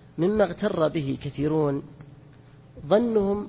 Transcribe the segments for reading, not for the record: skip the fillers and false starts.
مما اغتر به كثيرون ظنهم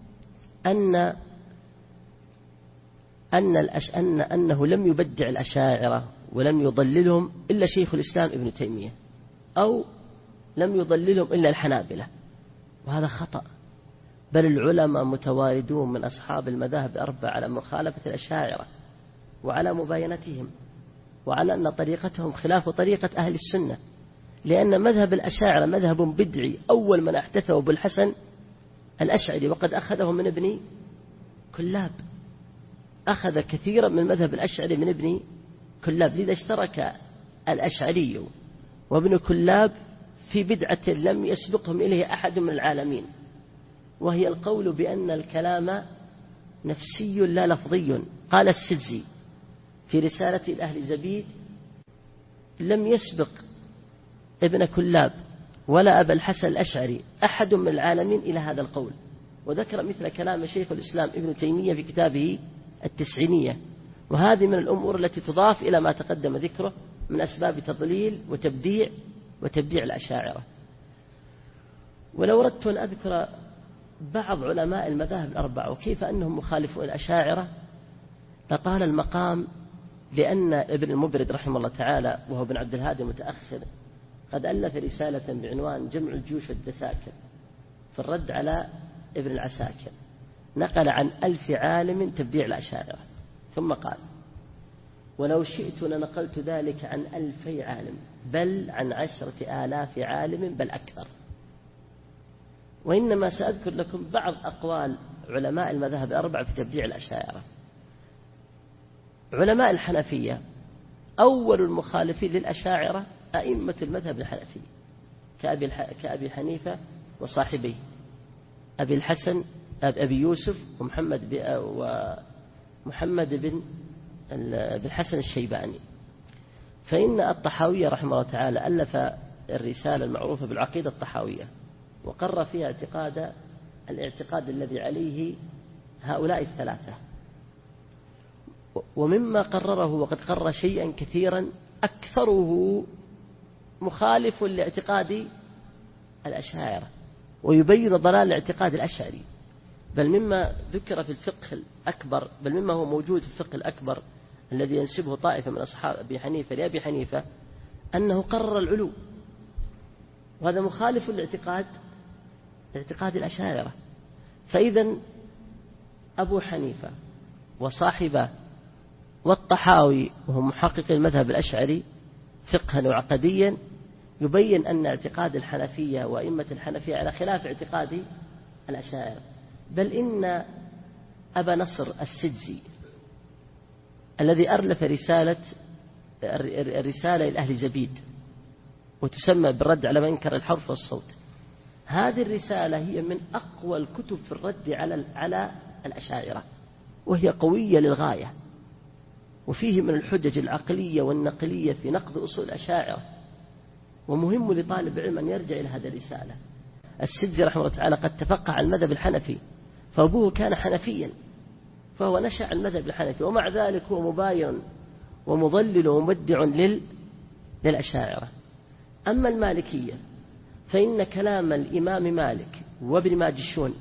أنه لم يبدع الأشاعرة ولم يضللهم إلا شيخ الإسلام ابن تيمية، أو لم يضللهم إلا الحنابلة، وهذا خطأ. بل العلماء متواردون من أصحاب المذاهب الأربعة على مخالفة الأشاعرة وعلى مباينتهم، وعلى أن طريقتهم خلاف طريقة أهل السنة، لأن مذهب الأشاعرة مذهب بدعي. أول من أحدثه أبو الحسن الأشعري، وقد أخذه من ابن كلاب، أخذ كثيرا من مذهب الأشعري من ابن كلاب. لذا اشترك الأشعري وابن كلاب في بدعة لم يسبقهم إليه أحد من العالمين، وهي القول بأن الكلام نفسي لا لفظي. قال السجزي في رسالة الأهل زبيد: لم يسبق ابن كلاب ولا أبا الحسن الأشعري أحد من العالمين إلى هذا القول. وذكر مثل كلام شيخ الإسلام ابن تيمية في كتابه التسعينية. وهذه من الأمور التي تضاف إلى ما تقدم ذكره من أسباب تضليل وتبديع الأشاعرة. ولو أردت أن أذكر بعض علماء المذاهب الأربعة وكيف أنهم مخالفون الأشاعرة لطال المقام، لأن ابن المبرد رحمه الله تعالى، وهو ابن عبد الهادي المتأخر، قد ألف رسالة بعنوان جمع الجيوش والدساكر في الرد على ابن العساكر، نقل عن 1000 عالم تبديع الأشاعرة، ثم قال: ولو شئت لنقلت ذلك عن 2000 عالم، بل عن 10,000 عالم، بل أكثر. وإنما سأذكر لكم بعض أقوال علماء المذاهب الأربعة في تبديع الأشاعرة. علماء الحنفية أول المخالفين للأشاعرة أئمة المذهب الحنفي كأبي حنيفة وصاحبيه أبي الحسن أبي يوسف ومحمد بن الحسن الشيباني. فإن الطحاوية رحمه الله تعالى ألف الرسالة المعروفة بالعقيدة الطحاوية، وقرر فيها الاعتقاد الذي عليه هؤلاء الثلاثة. ومما قرره، وقد قرر شيئا كثيرا أكثره مخالف لاعتقاد الأشاعرة، ويبين ضلال الاعتقاد الأشعري. بل مما ذكر في الفقه الأكبر، بل مما هو موجود في الفقه الأكبر الذي ينسبه طائفة من أصحاب أبي حنيفة لأبي حنيفة، أنه قرر العلو، وهذا مخالف لاعتقاد الأشاعرة. فإذا أبو حنيفة وصاحبه والطحاوي، وهم محقق المذهب الأشعري فقها وعقديا، يبين أن اعتقاد الحنفية وأئمة الحنفية على خلاف اعتقاد الأشاعرة. بل إن أبا نصر السجزي الذي أرلف الرسالة لأهل زبيد، وتسمى بالرد على من انكر الحرف والصوت، هذه الرسالة هي من أقوى الكتب في الرد على الأشاعرة، وهي قوية للغاية، وفيه من الحجج العقلية والنقلية في نقد أصول الأشاعرة. ومهم لطالب العلم أن يرجع إلى هذه الرسالة. السجزي رحمه الله تعالى قد تفقه على المذهب الحنفي، فأبوه كان حنفيا، فهو نشأ على المذهب الحنفي، ومع ذلك هو مباين ومضلل ومبدع للأشاعرة. أما المالكية فإن كلام الإمام مالك وابن ماجشون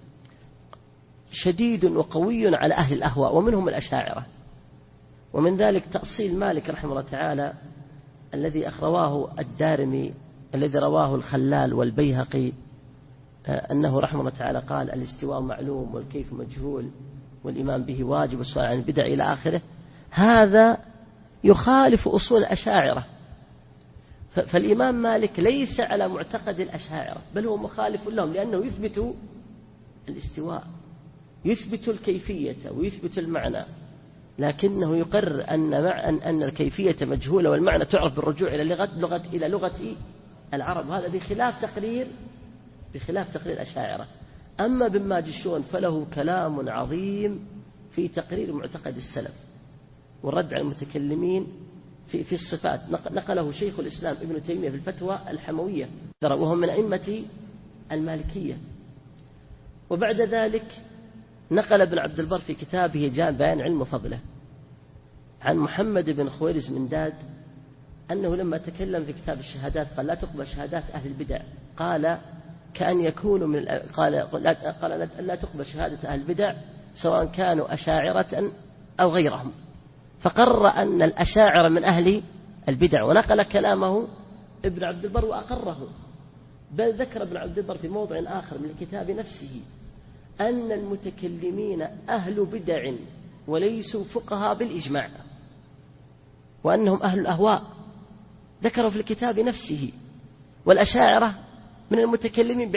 شديد وقوي على أهل الأهواء، ومنهم الأشاعرة. ومن ذلك تأصيل مالك رحمه الله تعالى الذي رواه الدارمي، الذي رواه الخلال والبيهقي، أنه رحمه الله تعالى قال: الاستواء معلوم والكيف مجهول والإيمان به واجب والسؤال عن البدع إلى آخره. هذا يخالف أصول الأشاعرة. فالإمام مالك ليس على معتقد الأشاعرة، بل هو مخالف لهم، لأنه يثبت الاستواء، يثبت الكيفية ويثبت المعنى، لكنه يقرر أن الكيفية مجهولة والمعنى تعرف بالرجوع إلى لغة العرب. هذا بخلاف تقرير الأشاعرة. أما ابن ماجشون فله كلام عظيم في تقرير معتقد السلف والرد على المتكلمين في الصفات، نقله شيخ الإسلام ابن تيمية في الفتوى الحموية، وهم من أئمة المالكية. وبعد ذلك نقل ابن عبد البر في كتابه جامع بيان علم وفضله عن محمد بن خويرزمنداد أنه لما تكلم في كتاب الشهادات قال لا تقبل شهادات أهل البدع، قال كأن يكونوا من قال لا تقبل شهادة أهل البدع سواء كانوا أشاعرة أو غيرهم، فقرر أن الأشاعرة من أهل البدع، ونقل كلامه ابن عبد البر وأقره. بل ذكر ابن عبد البر في موضع آخر من الكتاب نفسه أن المتكلمين أهل بدع وليسوا فقهاء بالإجماع، وأنهم أهل الأهواء، ذكروا في الكتاب نفسه. والأشاعرة من المتكلمين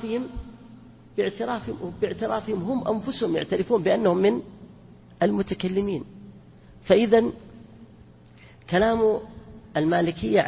باعترافهم هم أنفسهم يعترفون بأنهم من المتكلمين. فإذا كلام المالكية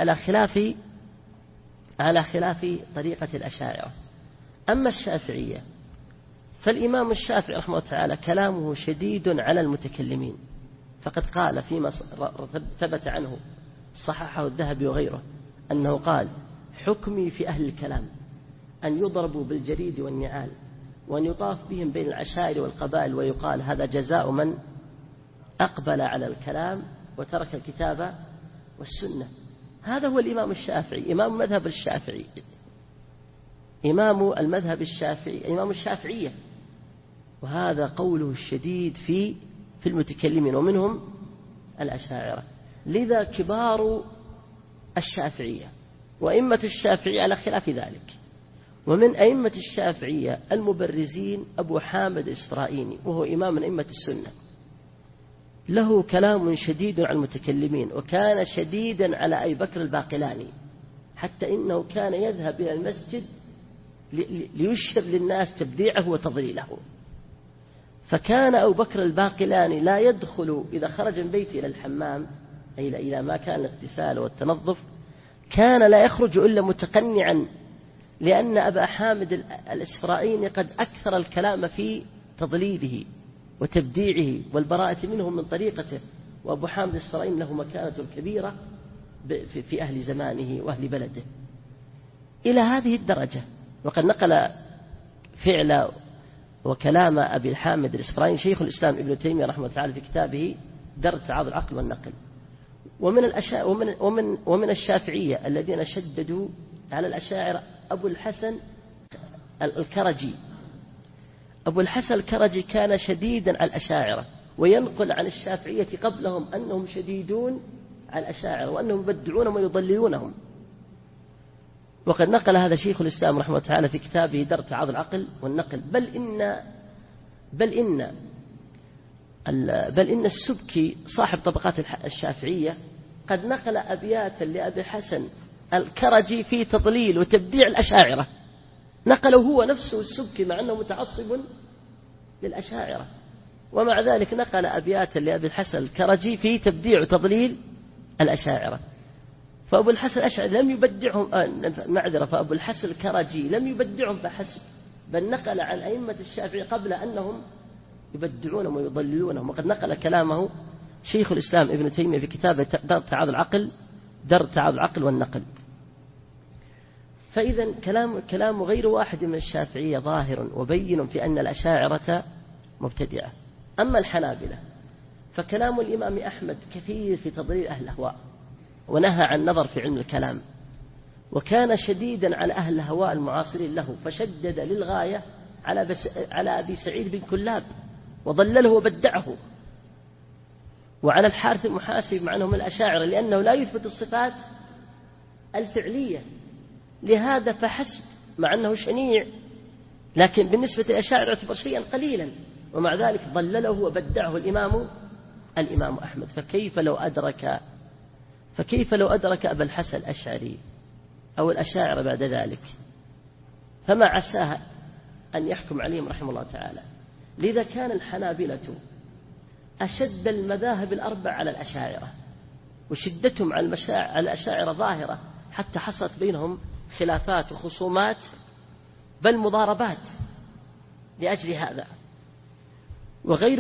على خلاف طريقة الأشاعرة. أما الشافعية فالإمام الشافعي رحمه الله تعالى كلامه شديد على المتكلمين، فقد قال فيما ثبت عنه صححه الذهبي وغيره أنه قال: حكمي في أهل الكلام أن يضربوا بالجريد والنعال وأن يطاف بهم بين العشائر والقبائل ويقال هذا جزاء من أقبل على الكلام وترك الكتاب والسنة. هذا هو الإمام الشافعي، إمام المذهب الشافعي، إمام المذهب الشافعي، إمام الشافعية. وهذا قوله الشديد في المتكلمين ومنهم الأشاعرة. لذا كبار الشافعية وأئمة الشافعية على خلاف ذلك. ومن أئمة الشافعية المبرزين أبو حامد الإسرائيني، وهو إمام من أئمة السنة، له كلام شديد على المتكلمين، وكان شديدا على أبي بكر الباقلاني، حتى إنه كان يذهب إلى المسجد ليشهد للناس تبديعه وتضليله. فكان أبو بكر الباقلاني لا يدخل إذا خرج من بيته إلى الحمام، أي إلى ما كان الاغتسال والتنظف، كان لا يخرج إلا متقنعا، لأن أبا حامد الإسرائيلي قد أكثر الكلام في تضليله وتبديعه والبراءة منه من طريقته. وأبو حامد الإسرائيلي له مكانة كبيرة في أهل زمانه وأهل بلده إلى هذه الدرجة. وقد نقل فعل وكلام أبي حامد الإسرائيلي شيخ الإسلام ابن تيمية رحمه الله تعالى في كتابه درء تعارض العقل والنقل. ومن الشافعية الذين شددوا على الأشاعرة أبو الحسن الكرجي. أبو الحسن الكرجي كان شديدا على الأشاعرة، وينقل عن الشافعية قبلهم أنهم شديدون على الأشاعرة وأنهم يبدعونهم ويضللونهم. وقد نقل هذا شيخ الإسلام رحمه الله تعالى في كتابه درء تعارض العقل والنقل. بل إن السبكي صاحب طبقات الشافعية قد نقل أبياتا لأبي حسن الكرجي في تضليل وتبديع الأشاعرة، نقله هو نفسه السبكي مع أنه متعصب للأشاعرة، ومع ذلك نقل أبياتا لأبي الحسن الكرجي في تبديع وتضليل الأشاعرة. فأبو الحسن الأشعري لم يبدعهم، فأبو الحسن الكرجي لم يبدعهم فحسب، بل نقل عن أئمة الشافعي قبل أنهم يبدعونهم ويضللونهم. وقد نقل كلامه شيخ الإسلام ابن تيمية في كتابه درء تعارض العقل والنقل. فإذا كلام غير واحد من الشافعية ظاهر وبين في أن الأشاعرة مبتدعة. أما الحنابلة فكلام الإمام أحمد كثير في تضليل أهل الأهواء، ونهى عن النظر في علم الكلام، وكان شديدا على أهل الهواء المعاصرين له، فشدد للغاية على أبي سعيد بن كلاب وضلله وبدعه، وعلى الحارث المحاسب مع أنه من الأشاعرة، لأنه لا يثبت الصفات الفعلية، لهذا فحسب مع أنه شنيع، لكن بالنسبة للأشاعرة يعتبر شيئا قليلا، ومع ذلك ضلله وبدعه الإمام أحمد. فكيف لو أدرك أبا الحسن الأشعري أو الأشاعرة بعد ذلك، فما عساه أن يحكم عليهم رحمه الله تعالى. لذا كان الحنابلة أشد المذاهب الأربع على الأشاعرة، وشدتهم على الأشاعرة ظاهرة، حتى حصلت بينهم خلافات وخصومات بل مضاربات لأجل هذا. وغير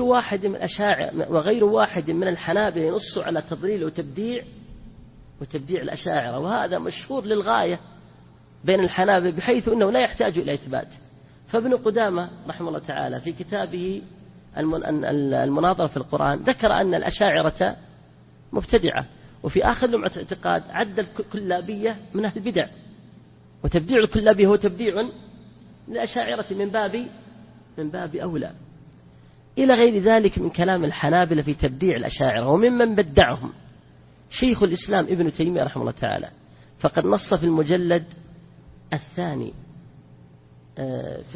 واحد من الحنابلة ينص على تضليل وتبديع الأشاعرة، وهذا مشهور للغاية بين الحنابلة بحيث أنه لا يحتاج إلى إثبات. فابن قدامة رحمه الله تعالى في كتابه المناظرة في القرآن ذكر أن الأشاعرة مبتدعة، وفي آخر لمعة اعتقاد عد الكلابية من أهل البدع، وتبديع الكلابية هو تبديع للأشاعرة من باب أولى، إلى غير ذلك من كلام الحنابلة في تبديع الأشاعرة. وممن بدعهم شيخ الإسلام ابن تيمية رحمه الله تعالى، فقد نص في المجلد الثاني في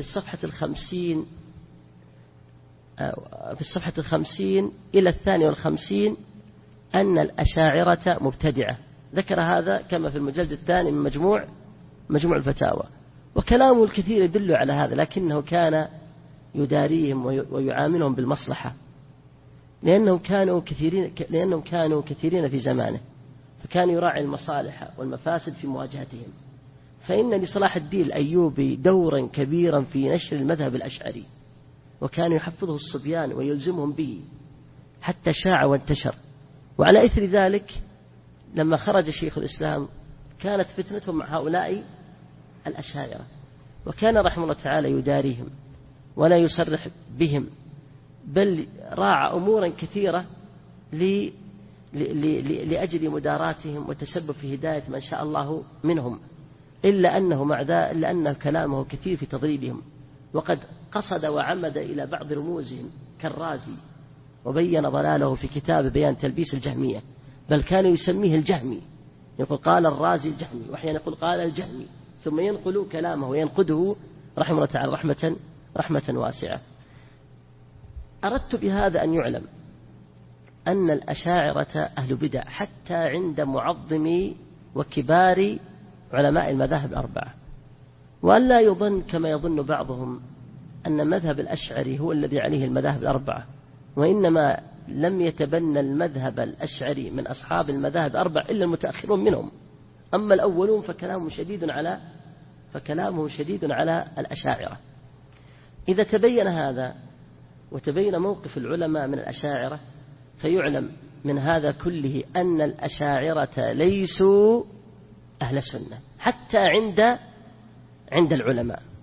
الصفحة 50 إلى 52 أن الأشاعرة مبتدعة. ذكر هذا كما في المجلد الثاني من مجموع الفتاوى، وكلامه الكثير يدل على هذا، لكنه كان يداريهم ويعاملهم بالمصلحة، لأنهم كانوا كثيرين في زمانه، فكان يراعي المصالح والمفاسد في مواجهتهم. فإن لصلاح الدين الأيوبي دورا كبيرا في نشر المذهب الأشعري، وكان يحفظه الصبيان ويلزمهم به حتى شاع وانتشر. وعلى إثر ذلك لما خرج شيخ الإسلام كانت فتنتهم مع هؤلاء الأشاعرة، وكان رحمه الله تعالى يداريهم ولا يصرح بهم، بل راعى أمورا كثيرة لأجل مداراتهم والتسبب في هداية من شاء الله منهم، إلا أنه كلامه كثير في تضليلهم، وقد قصد وعمد إلى بعض رموزهم كالرازي، وبين ضلاله في كتاب بيان تلبيس الجهمية، بل كان يسميه الجهمي، يقول قال الرازي الجهمي، وأحيانا يقول قال الجهمي، ثم ينقل كلامه وينقده رحمه الله تعالى رحمة واسعة. أردت بهذا أن يعلم أن الأشاعرة أهل بدع حتى عند معظمي وكبار علماء المذاهب الأربعة، وأن لا يظن كما يظن بعضهم أن مذهب الأشعري هو الذي عليه المذاهب الأربعة، وإنما لم يتبنى المذهب الأشعري من أصحاب المذاهب الأربعة إلا المتأخرون منهم، أما الأولون فكلامهم شديد على الأشاعرة. إذا تبين هذا وتبين موقف العلماء من الأشاعرة، فيعلم من هذا كله أن الأشاعرة ليسوا أهل سنة حتى عند العلماء.